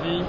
الرحيم.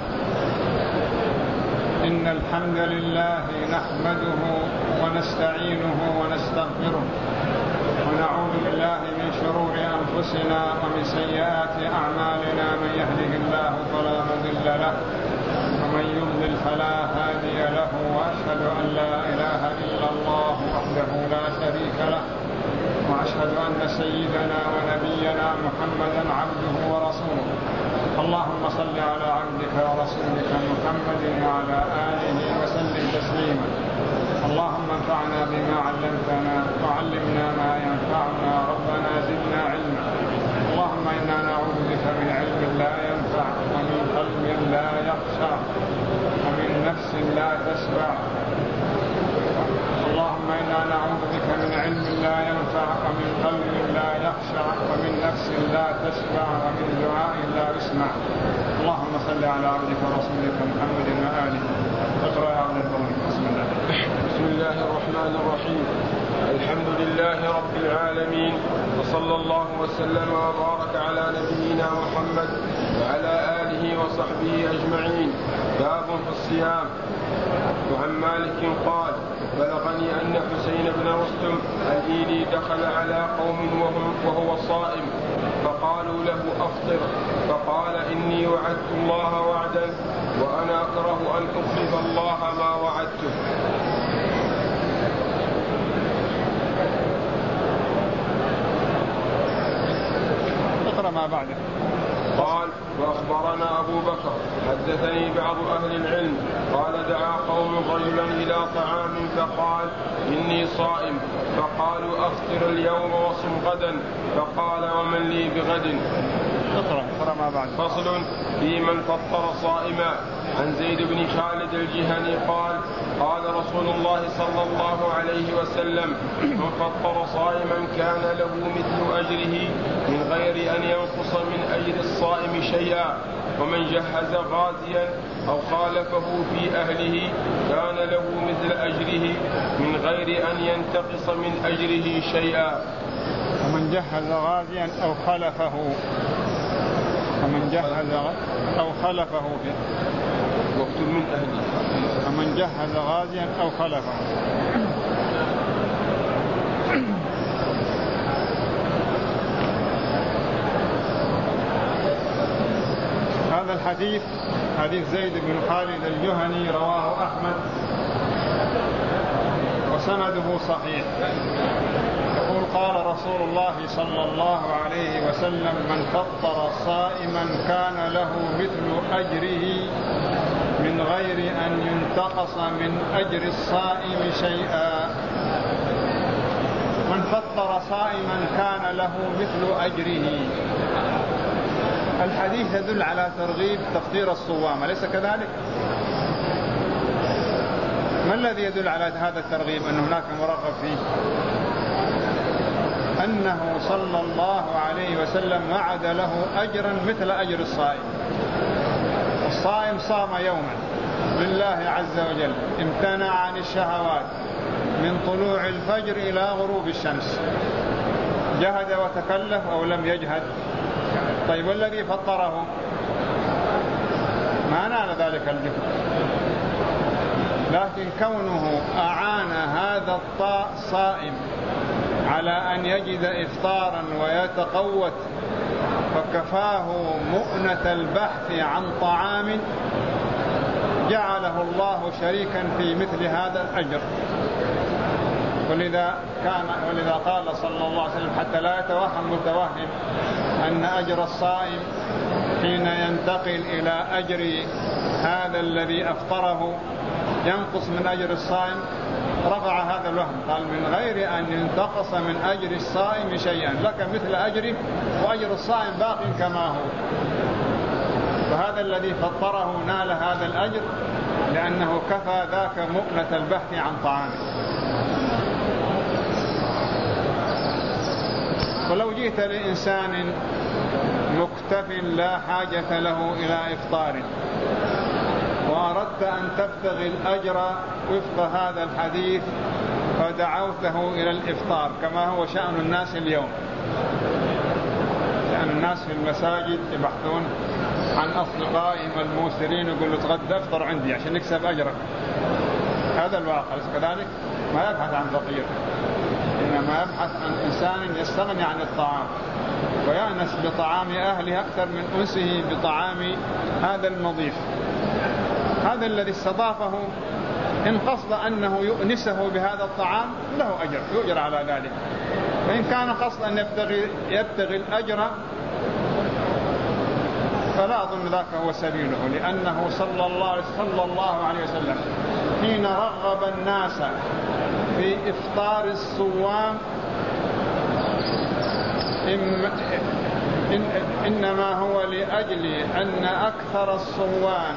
إن الحمد لله نحمده ونستعينه ونستغفره ونعوذ بالله من شرور أنفسنا ومن سيئات أعمالنا. من يهده الله فلا مضل له ومن يضلل فلا هادي له. وأشهد أن لا إله إلا الله وحده لا شريك له وأشهد أن سيدنا ونبينا محمدا عبده ورسوله. اللهم صل على عبدك ورسولك محمد وعلى آله وسلم تسليما. اللهم انفعنا بما علمتنا وعلمنا ما ينفعنا. ربنا زدنا علما. اللهم إنا نعوذ بك من علم لا ينفع ومن قلب لا يخشع ومن نفس لا تشبع. اللهم إنا نعوذ بك من علم لا ينفع ومن قلب لا يخشع ومن نفس لا تشبع ومن دعاء لا يسمع. اللهم صل على عبدك ورسولك محمد وآله. اقرأ يا عبد الكريم. بسم الله. بسم الله الرحمن الرحيم. الحمد لله رب العالمين، وصلى الله وسلم وبارك على نبينا محمد وعلى آله وصحبه أجمعين. باب في الصيام. وعن مالك قال: بلغني أن حسين بن رستم الإيلي دخل على قوم وهو صائم، فقالوا له: أفطر. فقال: إني وعدت الله وعدا وأنا أكره أن أخلف الله ما وعدته. اقرأ ما بعده. قال: وأخبرنا أبو بكر حدثني بعض أهل العلم قال: دعا قوم رجلا إلى طعام فقال: إني صائم. فقالوا: أفطر اليوم وصم غدا. فقال: ومن لي بغد. اقرأ ما بعد. فصل في من فطر صائما. عن زيد بن خالد الجهني قال: قال رسول الله صلى الله عليه وسلم: من فطر صائما كان له مثل أجره من غير أن ينقص من أجر الصائم شيئا. ومن جهز غازيا أو خالفه في أهله كان له مثل أجره من غير أن ينتقص من أجره شيئا. ومن جهز غازيا أو خلفه واكتب من أهله. ومن جهز غازيا أو خلفه. هذا الحديث حديث زيد بن خالد الجهني رواه أحمد وسنده صحيح. يقول: قال رسول الله صلى الله عليه وسلم: من فطر صائما كان له مثل أجره من غير أن ينتقص من أجر الصائم شيئا. من فطر صائما كان له مثل أجره. الحديث يدل على ترغيب تفطير الصوام، أليس كذلك؟ ما الذي يدل على هذا الترغيب أن هناك مرغب فيه؟ أنه صلى الله عليه وسلم وعد له أجرا مثل أجر الصائم. الصائم صام يوما لله عز وجل، امتنع عن الشهوات من طلوع الفجر إلى غروب الشمس، جهد وتكلف أو لم يجهد؟ طيب والذي فطره ما نال ذلك الجهد، لكن كونه أعان هذا الصائم على أن يجد إفطارا ويتقوت فكفاه مؤنة البحث عن طعام جعله الله شريكا في مثل هذا الأجر. ولذا قال صلى الله عليه وسلم: حتى لا يتوهم متوهم أن أجر الصائم حين ينتقل إلى أجر هذا الذي أفطره ينقص من أجر الصائم. رفع هذا الوهم، قال: من غير أن ينتقص من أجر الصائم شيئا، لك مثل أجره وأجر الصائم باق كما هو. فهذا الذي فطره نال هذا الأجر لأنه كفى ذاك مؤنة البحث عن طعامه. ولو جئت لإنسان مكتف لا حاجة له إلى إفطار وأردت أن تبتغي الأجر وفق هذا الحديث فدعوته إلى الإفطار كما هو شأن الناس اليوم، لأن الناس في المساجد يبحثون عن أصدقائهم الموسرين، يقول له تغدى افطر عندي عشان نكسب أجرك. هذا الواقع. كذلك ما يبحث عن فقير، إنما يبحث عن إنسان يستغني عن الطعام ويأنس بطعام أهله أكثر من أنسه بطعام هذا المضيف. هذا الذي استضافه إن قصد أنه يؤنسه بهذا الطعام له أجر، يؤجر على ذلك. وإن كان قصد أن يبتغي الأجر فلا أظن ذاك هو سبيله، لأنه صلى الله عليه وسلم حين رغب الناس في إفطار الصوام إنما هو لأجل أن أكثر الصوام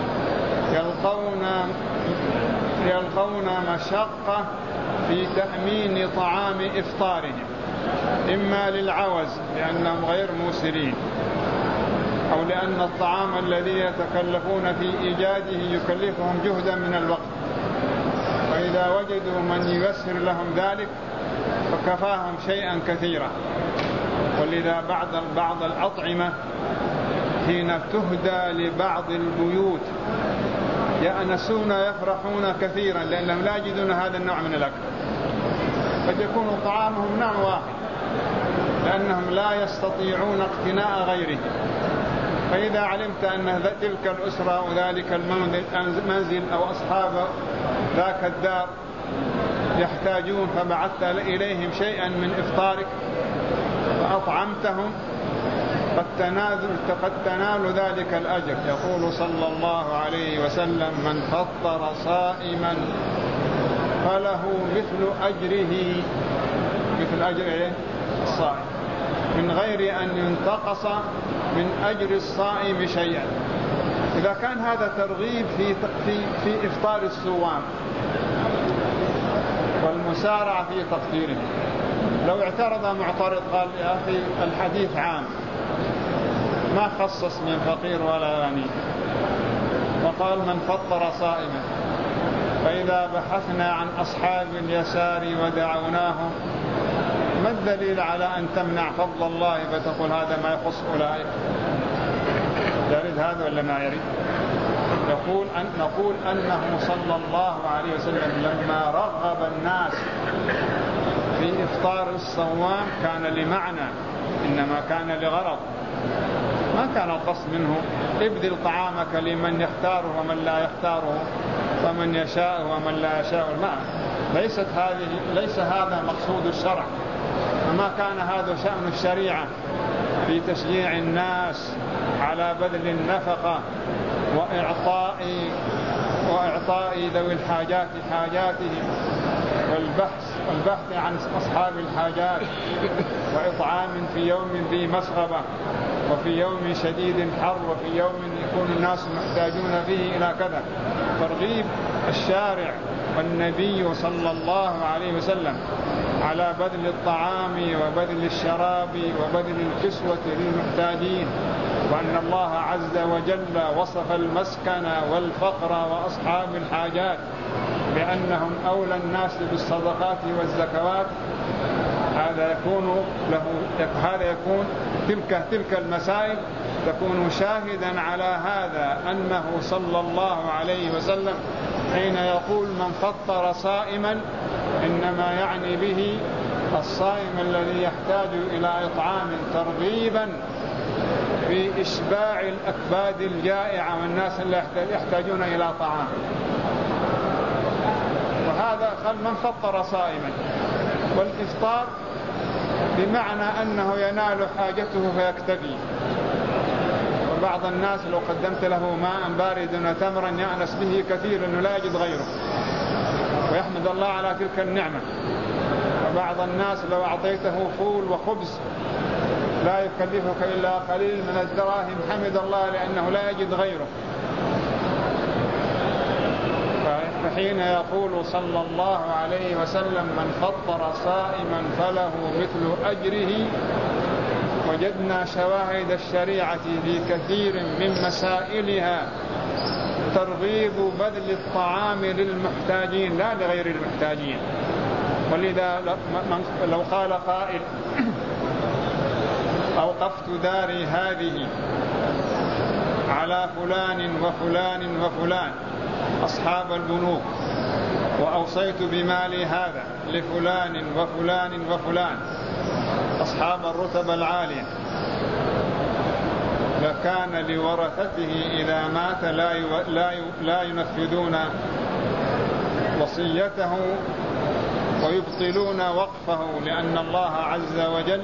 يلقون مشقة في تأمين طعام إفطارهم، إما للعوز لأنهم غير موسرين، أو لأن الطعام الذي يتكلفون في إيجاده يكلفهم جهدا من الوقت، فإذا وجدوا من ييسر لهم ذلك فكفاهم شيئا كثيرا. ولذا بعض الأطعمة حين تهدى لبعض البيوت يأنسون يفرحون كثيرا لأنهم لا يجدون هذا النوع من الأكل، قد يكون طعامهم نوع واحد لأنهم لا يستطيعون اقتناء غيره. فإذا علمت أن تلك الأسرة وذلك المنزل أو أصحاب ذاك الدار يحتاجون فبعثت إليهم شيئا من إفطارك فأطعمتهم قد تنال ذلك الأجر. يقول صلى الله عليه وسلم: من فطر صائما فله مثل أجر الصائم من غير أن ينتقص من أجر الصائم شيئا. إذا كان هذا ترغيب في إفطار الصوام والمسارعة في تفطيره، لو اعترض معترض قال: يا أخي الحديث عام ما خصص من فقير ولا غني، وقال من فطر صائما، فإذا بحثنا عن أصحاب اليسار ودعوناهم ما الدليل على أن تمنع فضل الله فتقول هذا ما يخص أولئك؟ يريد هذا ولا ما يريد؟ نقول أنه صلى الله عليه وسلم لما رغب الناس في إفطار الصوام كان لمعنى، إنما كان لغرض، ما كان القصد منه ابذل طعامك لمن يختاره ومن لا يختاره ومن يشاء ومن لا يشاء. ليس هذا مقصود الشرع، وما كان هذا شأن الشريعة في تشجيع الناس على بذل النفقة وإعطاء ذوي الحاجات حاجاتهم والبحث عن أصحاب الحاجات وإطعام في يوم ذي مسغبة وفي يوم شديد حر وفي يوم يكون الناس محتاجون فيه إلى كذا. ترغيب الشارع والنبي صلى الله عليه وسلم على بذل الطعام وبذل الشراب وبذل الكسوة للمحتاجين، وأن الله عز وجل وصف المسكن والفقر وأصحاب الحاجات بأنهم أولى الناس بالصدقات والزكوات. هذا يكون تلك المسائل تكون شاهدا على هذا، أنه صلى الله عليه وسلم حين يقول من فطر صائما إنما يعني به الصائم الذي يحتاج إلى إطعام ترغيبا في إشباع الأكباد الجائعة والناس اللي يحتاجون إلى طعام. وهذا قال من فطر صائما، والإفطار بمعنى أنه ينال حاجته فيكتفي. وبعض الناس لو قدمت له ماء باردا وتمرا يأنس به كثير أنه لا يجد غيره ويحمد الله على تلك النعمة. وبعض الناس لو أعطيته فول وخبز لا يكلفك إلا قليل من الدراهم حمد الله لأنه لا يجد غيره. فحين يقول صلى الله عليه وسلم من فطر صائما فله مثل أجره، وجدنا شواهد الشريعة في كثير من مسائلها ترغيب بذل الطعام للمحتاجين لا لغير المحتاجين. ولذا لو قال قائل أوقفت داري هذه على فلان وفلان وفلان أصحاب البنوك، وأوصيت بمالي هذا لفلان وفلان وفلان أصحاب الرتب العالية، لكان لورثته إذا مات لا ينفذون وصيته ويبطلون وقفه، لأن الله عز وجل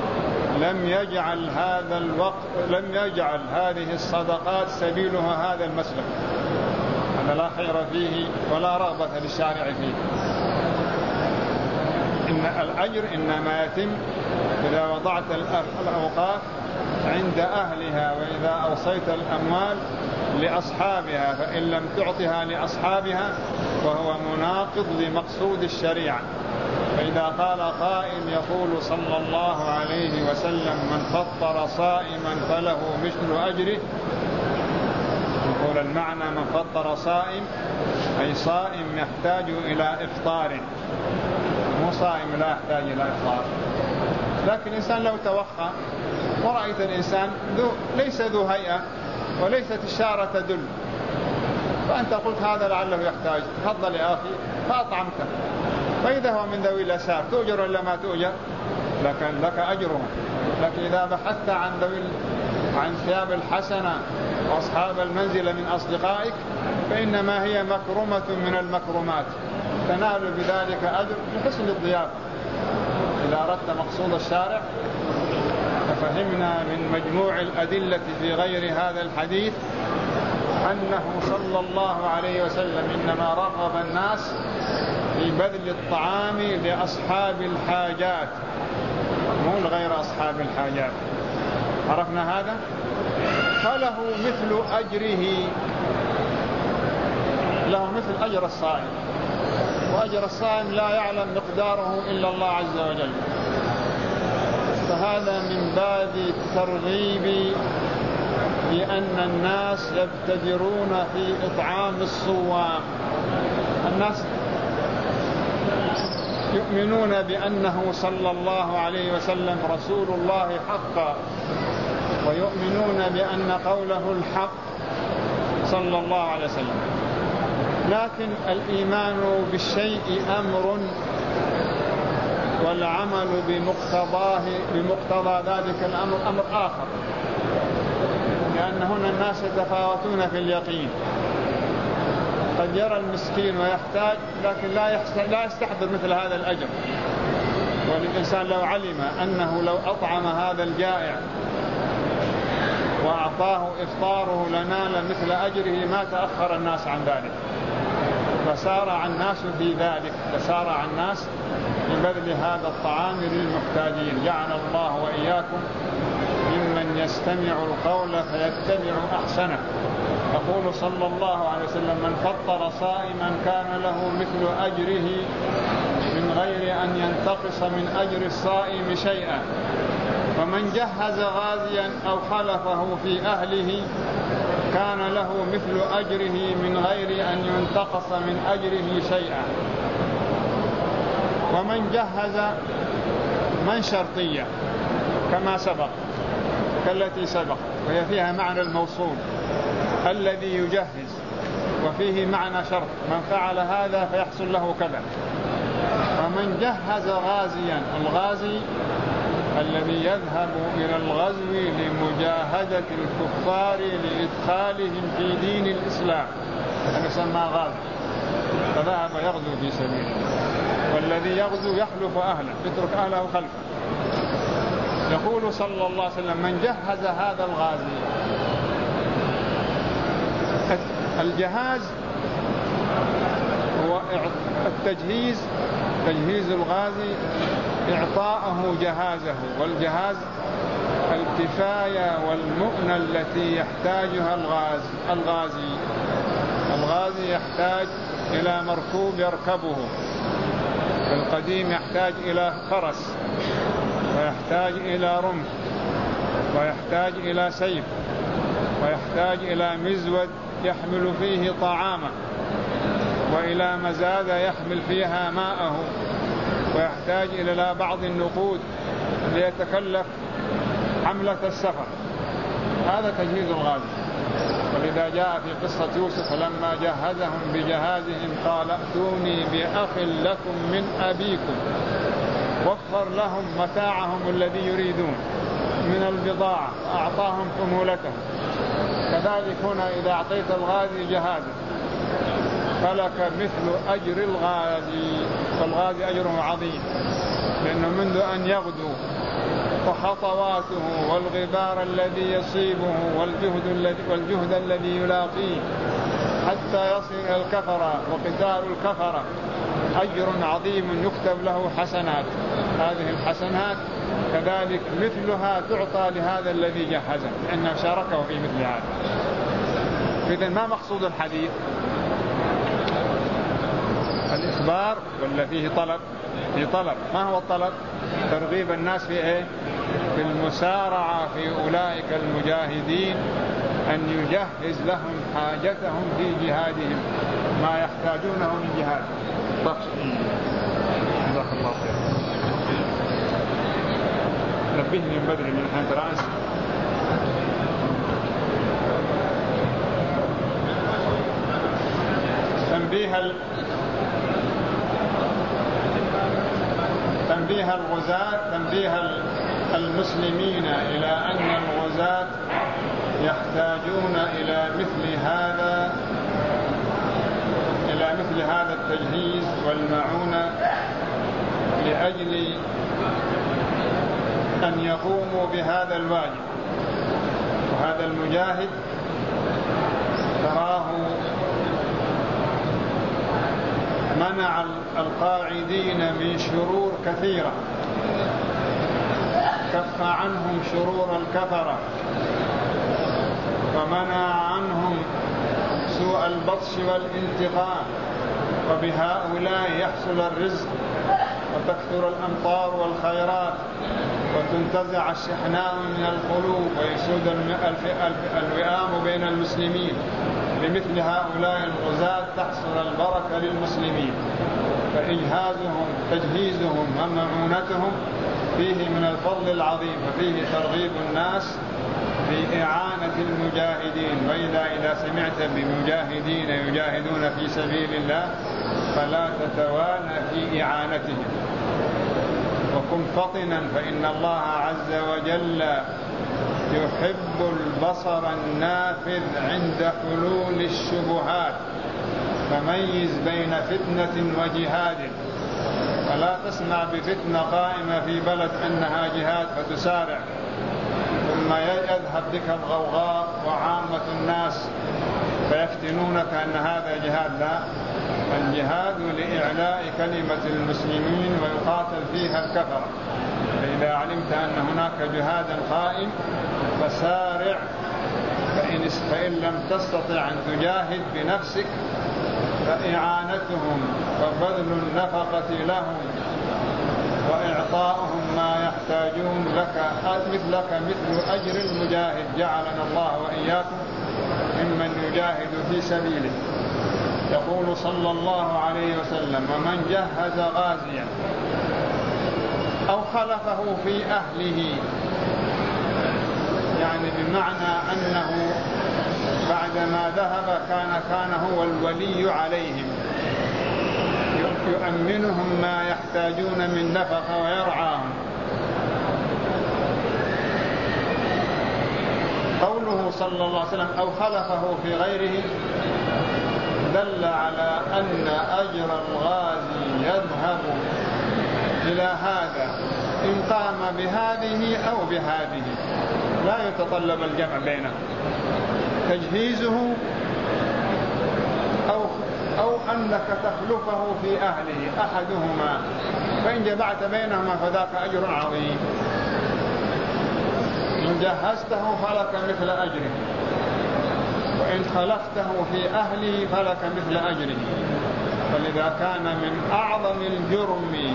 لم يجعل هذه الصدقات سبيلها هذا المسلك، أن لا خير فيه ولا رغبة للشارع فيه. إن الأجر إنما يتم إذا وضعت الأوقاف عند أهلها، وإذا أوصيت الأموال لأصحابها، فإن لم تعطها لأصحابها فهو مناقض لمقصود الشريعة. فإذا قال قائل يقول صلى الله عليه وسلم من فطر صائما فله مثل أجره، يقول المعنى من فطر صائم أي صائم يحتاج إلى إفطار، مو صائم لا يحتاج إلى إفطار. لكن الإنسان لو توخى ورأيت الإنسان ليس ذو هيئة وليست الشارة تدل، فأنت قلت هذا لعله يحتاج، تفضل يا أخي فأطعمته، فإذا هو من ذوي الأسار تؤجر ولا ما تؤجر؟ لك أجره. لكن إذا بحثت عن ثياب الحسنة وأصحاب المنزل من أصدقائك فإنما هي مكرمة من المكرمات، تنال بذلك أجر لحسن الضيافة. إذا أردت مقصود الشارع ففهمنا من مجموع الأدلة في غير هذا الحديث أنه صلى الله عليه وسلم إنما رغب الناس في بذل الطعام لأصحاب الحاجات، مو لغير أصحاب الحاجات. عرفنا هذا؟ فله مثل أجره، له مثل أجر الصائم، وأجر الصائم لا يعلم مقداره إلا الله عز وجل. فهذا من باب الترغيب بأن الناس يبتدرون في إطعام الصوام. الناس يؤمنون بأنه صلى الله عليه وسلم رسول الله حقا، ويؤمنون بأن قوله الحق صلى الله عليه وسلم، لكن الإيمان بالشيء أمر والعمل بمقتضى ذلك الأمر أمر آخر، لأن هنا الناس يتفاوتون في اليقين. قد يرى المسكين ويحتاج لكن لا يستحضر مثل هذا الأجر. والإنسان لو علم أنه لو أطعم هذا الجائع وأعطاه إفطاره لنال مثل أجره ما تأخر الناس عن ذلك، فسارع الناس في ذلك، فسارع الناس ببذل هذا الطعام للمحتاجين. جعل الله وإياكم ممن يستمع القول فيتبع أحسنه. يقول صلى الله عليه وسلم من فطر صائما كان له مثل أجره من غير أن ينتقص من أجر الصائم شيئا، ومن جهز غازيا أو خلفه في أهله كان له مثل أجره من غير أن ينتقص من أجره شيئا. ومن جهز من شرطية كما سبق، كالتي سبق، وهي فيها معنى الموصول الذي يجهز، وفيه معنى شرط من فعل هذا فيحصل له كذا. ومن جهز غازيا، الغازي الذي يذهب إلى الغزو لمجاهدة الكفار لإدخالهم في دين الإسلام، هذا يسمى غازي، فذهب يغزو في سبيله. والذي يغزو يخلف أهله، يترك أهله خلفه. يقول صلى الله عليه وسلم من جهز هذا الغازي. الجهاز هو التجهيز، تجهيز الغازي إعطاءه جهازه، والجهاز الكفاية والمؤنة التي يحتاجها الغازي. الغازي يحتاج إلى مركوب يركبه، في القديم يحتاج إلى فرس، ويحتاج إلى رمح، ويحتاج إلى سيف، ويحتاج إلى مزود يحمل فيه طعامه، وإلى مزادة يحمل فيها ماءه، ويحتاج إلى بعض النقود ليتكلف حملة السفر، هذا تجهيز الغازي. ولذا جاء في قصة يوسف لما جهزهم بجهازهم قال ائتوني بأخ لكم من أبيكم، وفر لهم متاعهم الذي يريدون من البضاعة وأعطاهم حمولتهم. كذلك هنا إذا أعطيت الغازي جهازا فلك مثل أجر الغازي، فالغازي أجره عظيم، لأنه منذ أن يغدو وخطواته والغبار الذي يصيبه والجهد الذي يلاقيه حتى يصل إلى الكفرة وقتال الكفرة أجر عظيم يكتب له حسنات. هذه الحسنات كذلك مثلها تعطى لهذا الذي جهزه لأنه شاركه في مثل هذا. إذن ما مقصود الحديث؟ الإخبار ولا فيه طلب؟ في طلب. ما هو الطلب؟ ترغيب الناس في إيه؟ في المسارعة في أولئك المجاهدين أن يجهز لهم حاجتهم في جهادهم ما يحتاجونه من جهاد. جزاك الله خير. نبهني من بدري من الحين ترانس. تنبيه الغزاة، تنبيه المسلمين إلى أن الغزاة يحتاجون إلى مثل هذا التجهيز والمعونة لأجل أن يقوموا بهذا الواجب. وهذا المجاهد تراه منع القاعدين من شرور كثيرة، كف عنهم شرور الكفرة، ومنع عنهم سوء البطش والانتقام، وبهؤلاء يحصل الرزق وتكثر الأمطار والخيرات وتنتزع الشحناء من القلوب ويسود الوئام بين المسلمين. بمثل هؤلاء الغزاة تحصل البركة للمسلمين، فإجهازهم تجهيزهم ومعونتهم فيه من الفضل العظيم، وفيه ترغيب الناس في إعانة المجاهدين. وإذا سمعت بمجاهدين يجاهدون في سبيل الله فلا تتوانى في إعانتهم، وكن فطنا، فإن الله عز وجل يحب البصر النافذ عند حلول الشبهات، فميز بين فتنة وجهاد. فلا تسمع بفتنة قائمة في بلد أنها جهاد فتسارع ثم يذهب بك الغوغاء وعامة الناس فيفتنونك أن هذا جهاد. لا، الجهاد لإعلاء كلمة المسلمين ويقاتل فيها الكفرة. فإذا علمت أن هناك جهادا قائم فسارع، فإن لم تستطع أن تجاهد بنفسك فإعانتهم وبذل النفقة لهم وإعطاؤهم ما يحتاجون لك مثل أجر المجاهد. جعلنا الله وإياكم ممن يجاهد في سبيله. يقول صلى الله عليه وسلم: ومن جهز غازيا أو خلفه في أهله، يعني بمعنى أنه بعدما ذهب كان هو الولي عليهم، يؤمنهم ما يحتاجون من نفقة ويرعاهم. قوله صلى الله عليه وسلم أو خلفه في غيره دل على أن أجر الغازي يذهب إلى هذا إن قام بهذه أو بهذه، لا يتطلب الجمع بينهم، تجهيزه أو أنك تخلفه في أهله أحدهما، فإن جمعت بينهما فذاك أجر عظيم. إن جهزته فلك مثل أجره، وإن خلفته في أهله فلك مثل أجره. فلذا كان من أعظم الجرم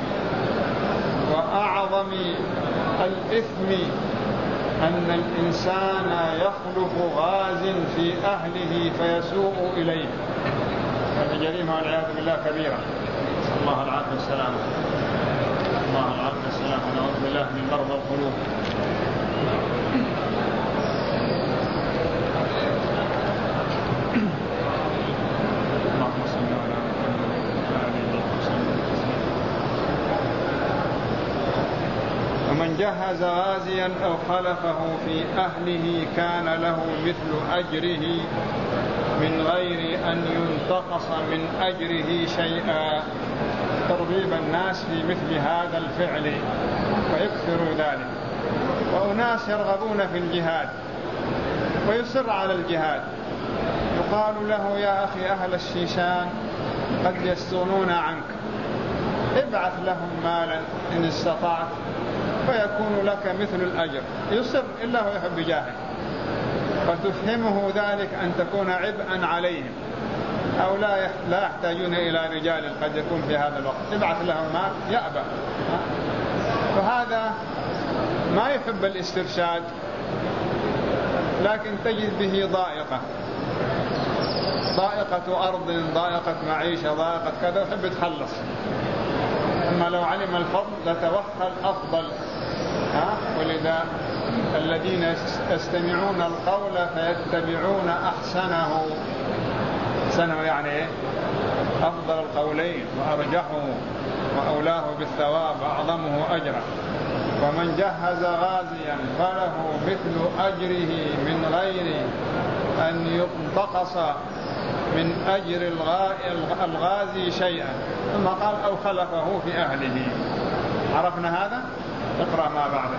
وأعظم الإثم أن الإنسان يخلف غاز في أهله فيسوء إليه. هذه جريمة والعياذ بالله كبيرة. نسأل الله العافية والسلامة. الله العافية والسلامة. نعوذ بالله من مرض القلوب. ومن جهز غازيا أو خلفه في أهله كان له مثل أجره من غير أن ينتقص من أجره شيئا. ترغيب الناس في مثل هذا الفعل ويكثروا ذلك. وأناس يرغبون في الجهاد ويصر على الجهاد، يقال له يا أخي أهل الشيشان قد يستغنون عنك، ابعث لهم مالا إن استطعت فيكون لك مثل الأجر. يصر إلا هو يحب جاهد، فتفهمه ذلك أن تكون عبئا عليهم، أو لا يحتاجون إلى رجال قد يكون في هذا الوقت، ابعث لهم مال يأبى. فهذا ما يحب الاسترشاد، لكن تجد به ضائقة أرض، ضائقة معيشة، ضائقة كذا، يحب يتخلص. أما لو علم الفضل لتوخى الأفضل. ولذا الذين يستمعون القول فيتبعون أحسنه. أحسنه يعني إيه؟ أفضل القولين وأرجحه وأولاه بالثواب وأعظمه أجرا. ومن جهز غازيا فله مثل أجره من غير أن ينتقص من أجر الغازي شيئا. ثم قال أو خلفه في أهله. عرفنا هذا؟ اقرأ ما بعده.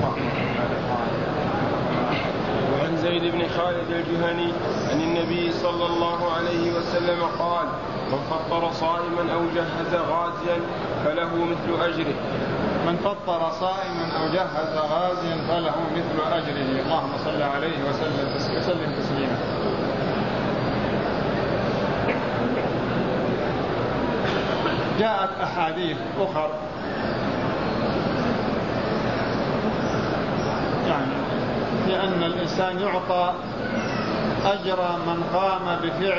وعن زيد بن خالد الجهني عن النبي صلى الله عليه وسلم قال: من فطر صائما أو جهز غازيا فله مثل أجره. من فطر صائما أو جهز غازيا فله مثل أجره. اللهم صل عليه وسلم تسليما. جاءت أحاديث أخر يعني لأن الإنسان يعطى أجر من قام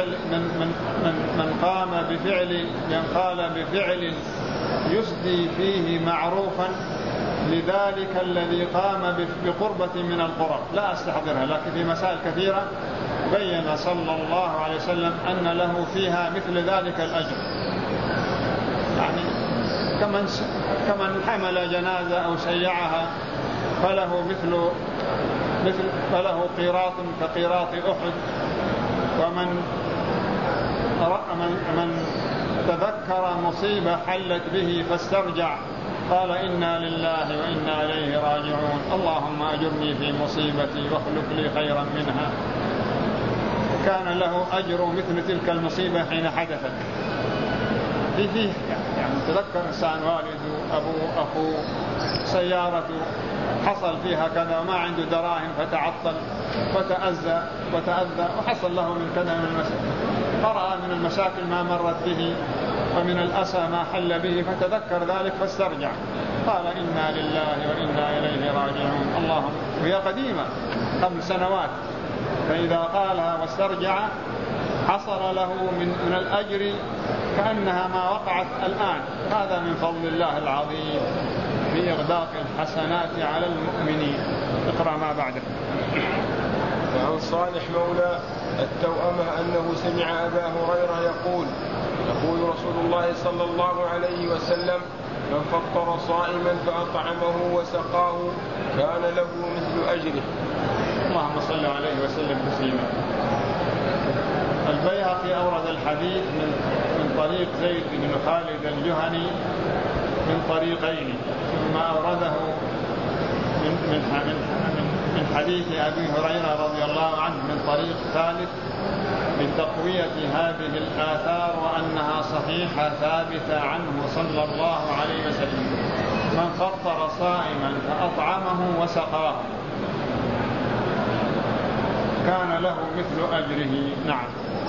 بفعل يسدي فيه معروفا لذلك الذي قام بقربة من القرب. لا أستحضرها، لكن في مسائل كثيرة بين صلى الله عليه وسلم أن له فيها مثل ذلك الأجر. يعني كمن حمل جنازة أو شيعها فله قيراط كقيراط أحد. ومن تذكر مصيبة حلت به فاسترجع قال إنا لله وإنا إليه راجعون، اللهم أجرني في مصيبتي واخلف لي خيرا منها. كان له أجر مثل تلك المصيبة حين حدثت. فيه يعني تذكر إنسان والده أبوه أخوه سيارته حصل فيها كذا وما عنده دراهم فتعطل وتأذى وحصل له من كذا من المشاكل، فرأى من المشاكل ما مرت به ومن الأسى ما حل به فتذكر ذلك فاسترجع قال إنا لله وإنا إليه راجعون. اللهم. وهي قديمة 5 سنوات، فإذا قالها واسترجع حصل له من الأجر كأنها ما وقعت الآن. هذا من فضل الله العظيم في إغداق الحسنات على المؤمنين. اقرأ ما بعده. وعن صالح مولى التوأمة أنه سمع أبا هريرة يقول رسول الله صلى الله عليه وسلم: من فطر صائما فأطعمه وسقاه كان له مثل أجره. اللهم صل عليه وسلم تسليما. البيهقي أورد الحديث من طريق زيد بن خالد الجهني من طريقين، ثم أورده من حديث أبي هريرة رضي الله عنه من طريق ثالث بتقوية هذه الآثار وأنها صحيحة ثابتة عنه صلى الله عليه وسلم: من فطر صائما فأطعمه وسقاه كان له مثل أجره. نعم.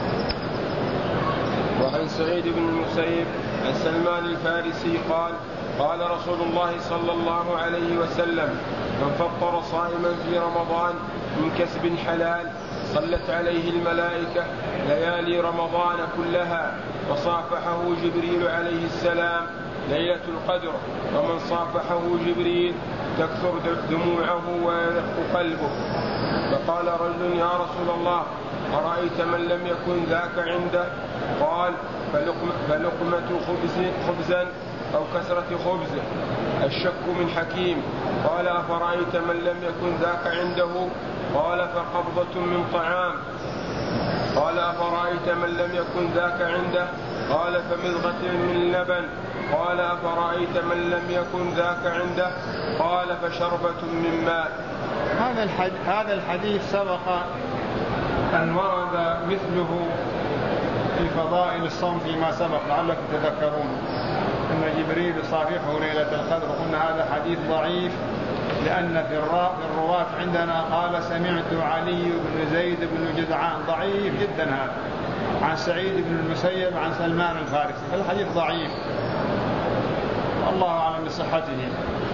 وعن سعيد بن المسيب عن سلمان الفارسي قال رسول الله صلى الله عليه وسلم: من فطر صائما في رمضان من كسب حلال صلت عليه الملائكة ليالي رمضان كلها وصافحه جبريل عليه السلام ليلة القدر، ومن صافحه جبريل تكثر دموعه ويرق قلبه. فقال رجل: يا رسول الله، أرأيت من لم يكن ذاك عنده؟ قال: فلقمة خبزا أو كسرة خبز. الشك من حكيم. قال: أفرأيت من لم يكن ذاك عنده؟ قال: فقبضة من طعام. قال: أفرأيت من لم يكن ذاك عنده؟ قال: فمضغة من لبن. قال: أفرأيت من لم يكن ذاك عنده؟ قال: فشربة من ماء. هذا الحديث سبق أن ورد مثله في فضائل الصوم فيما سبق، لعلكم تذكرون أن جبريل يصافحه ليلة القدر. قلنا هذا حديث ضعيف، لأن في الرواة عندنا قال: سمعت علي بن زيد بن جدعان. ضعيف جدا هذا، عن سعيد بن المسيب عن سلمان الفارسي، فالحديث ضعيف، الله أعلم بصحته.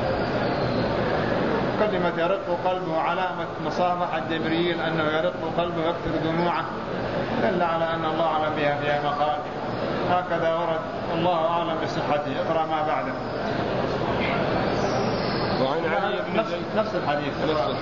كلمة يرق قلبه علامة مصافحة جبريل، أنه يرق قلبه ويكثر دموعه، دل على أن الله أعلم بها فيها مقال. هكذا ورد، الله أعلم بصحته. اقرأ ما بعده. وعن علي بن زيد نفس الحديث.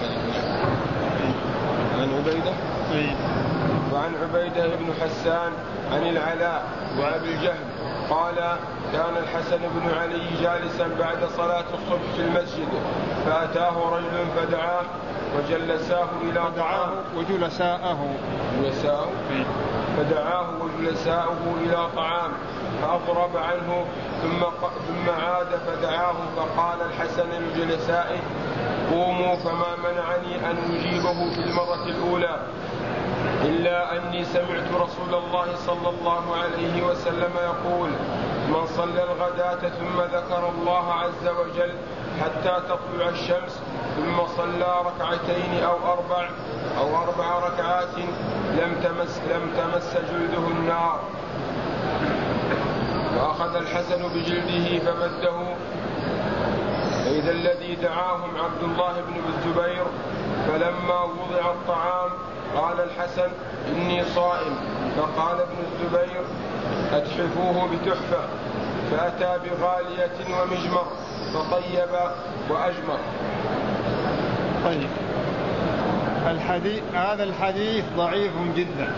عن عبيدة وعن عبيدة بن حسان عن العلاء وأبي الجهم قال: كان الحسن بن علي جالسا بعد صلاة الصبح في المسجد، فأتاه رجل فدعاه وجلساه إلى طعام. فدعاه وجلساؤه إلى طعام فأضرب عنه، ثم عاد فدعاه، فقال الحسن لجلسائه: قوموا، فما منعني أن أجيبه في المرة الأولى إلا أني سمعت رسول الله صلى الله عليه وسلم يقول: من صلى الغداة ثم ذكر الله عز وجل حتى تطلع الشمس، ثم صلى ركعتين أو أربع ركعات لم تمس جلده النار. فأخذ الحسن بجلده فمده، فإذا الذي دعاهم عبد الله بن الزبير. فلما وضع الطعام قال الحسن: إني صائم. فقال ابن الزبير: أتحفوه بتحفة. فأتى بغالية ومجمر فطيب وأجمر. طيب، هذا الحديث ضعيف جدا،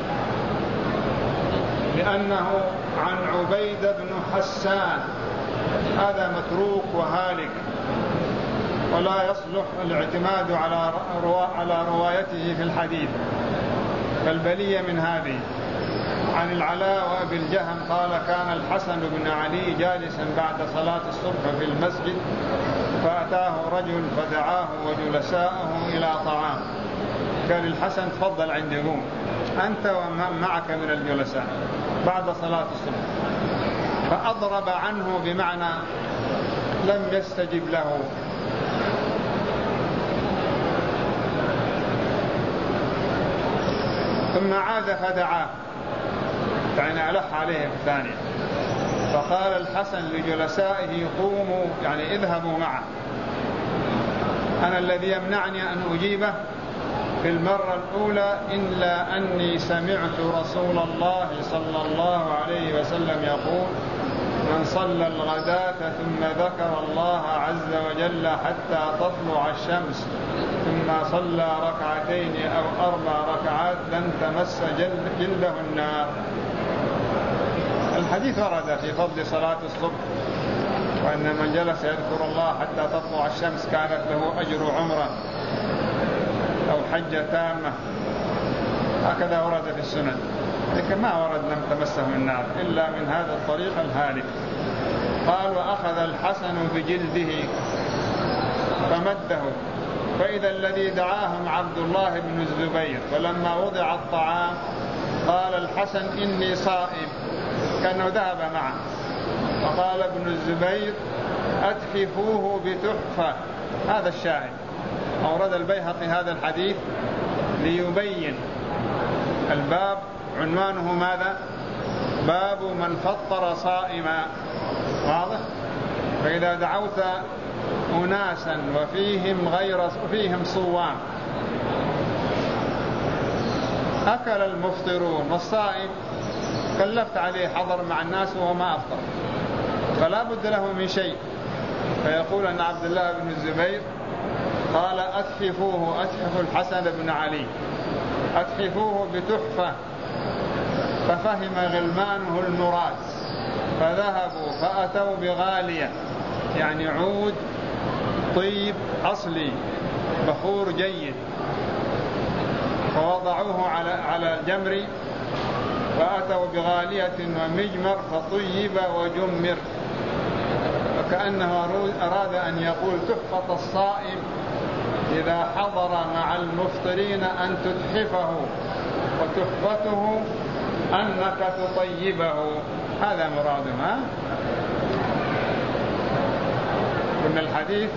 لأنه عن عبيدة بن حسان، هذا متروك وهالك، ولا يصلح الاعتماد على روايته في الحديث، فالبلية من هذه. عن العلاء وأبي الجهم قال: كان الحسن بن علي جالسا بعد صلاة الصبح في المسجد، فأتاه رجل فدعاه وجلساءه إلى طعام. قال الحسن: تفضل عندي، قوم أنت ومن معك من الجلساء بعد صلاة الصبح. فأضرب عنه، بمعنى لم يستجب له. ثم عاد فدعاه، يعني ألح عليه الثانية. فقال الحسن لجلسائه: قوموا، يعني اذهبوا معه، أنا الذي يمنعني أن أجيبه في المرة الأولى إلا أني سمعت رسول الله صلى الله عليه وسلم يقول: من صلى الغداة ثم ذكر الله عز وجل حتى تطلع الشمس، ثم صلى ركعتين أو 4 ركعات لن تمس جلده النار. الحديث ورد في فضل صلاة الصبح، وأن من جلس يذكر الله حتى تطلع الشمس كانت له أجر عمره أو حجة تامة، هكذا ورد في السنن. لكن ما ورد لم تمسه النار إلا من هذا الطريق الهالك. قال: وأخذ الحسن بجلده فمده، فإذا الذي دعاهم عبد الله بن الزبير. فلما وضع الطعام قال الحسن: إني صائم، كأنه ذهب معه. فقال ابن الزبير: أتحفوه بتحفة. هذا الشاهد. أورد البيهقي هذا الحديث ليبين الباب، عنوانه ماذا؟ باب من فطر صائما. واضح؟ فإذا دعوت أناسا وفيهم صوام، أكل المفطرون، والصائم كلفت عليه حضر مع الناس وهو ما أفطر، فلا بد له من شيء. فيقول أن عبد الله بن الزبير قال أتحفوه، أتحف الحسن بن علي، أتحفوه بتحفة. ففهم غلمانه المراد، فذهبوا فأتوا بغالية، يعني عود طيب أصلي بخور جيد، فوضعوه على الجمر، فأتوا بغالية ومجمر فطيب وجمر، وكأنه أراد أن يقول تحفة الصائم إذا حضر مع المفطرين أن تتحفه، وتحفته أنك تطيبه. هذا مرادها. قلنا الحديث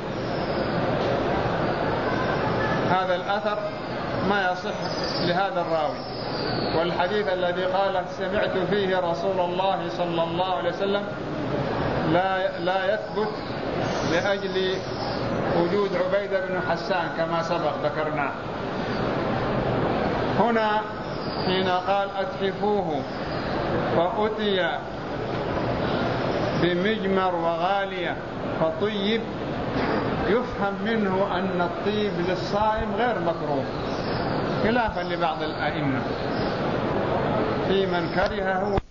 هذا الأثر ما يصح لهذا الراوي، والحديث الذي قال سمعت فيه رسول الله صلى الله عليه وسلم لا يثبت لأجل وجود عبيدة بن حسان كما سبق ذكرناه. هنا حين قال أتحفوه فأتي بمجمر وغالية فطيب، يفهم منه أن الطيب للصائم غير مكروه، خلافا لبعض الأئمة في من كرهه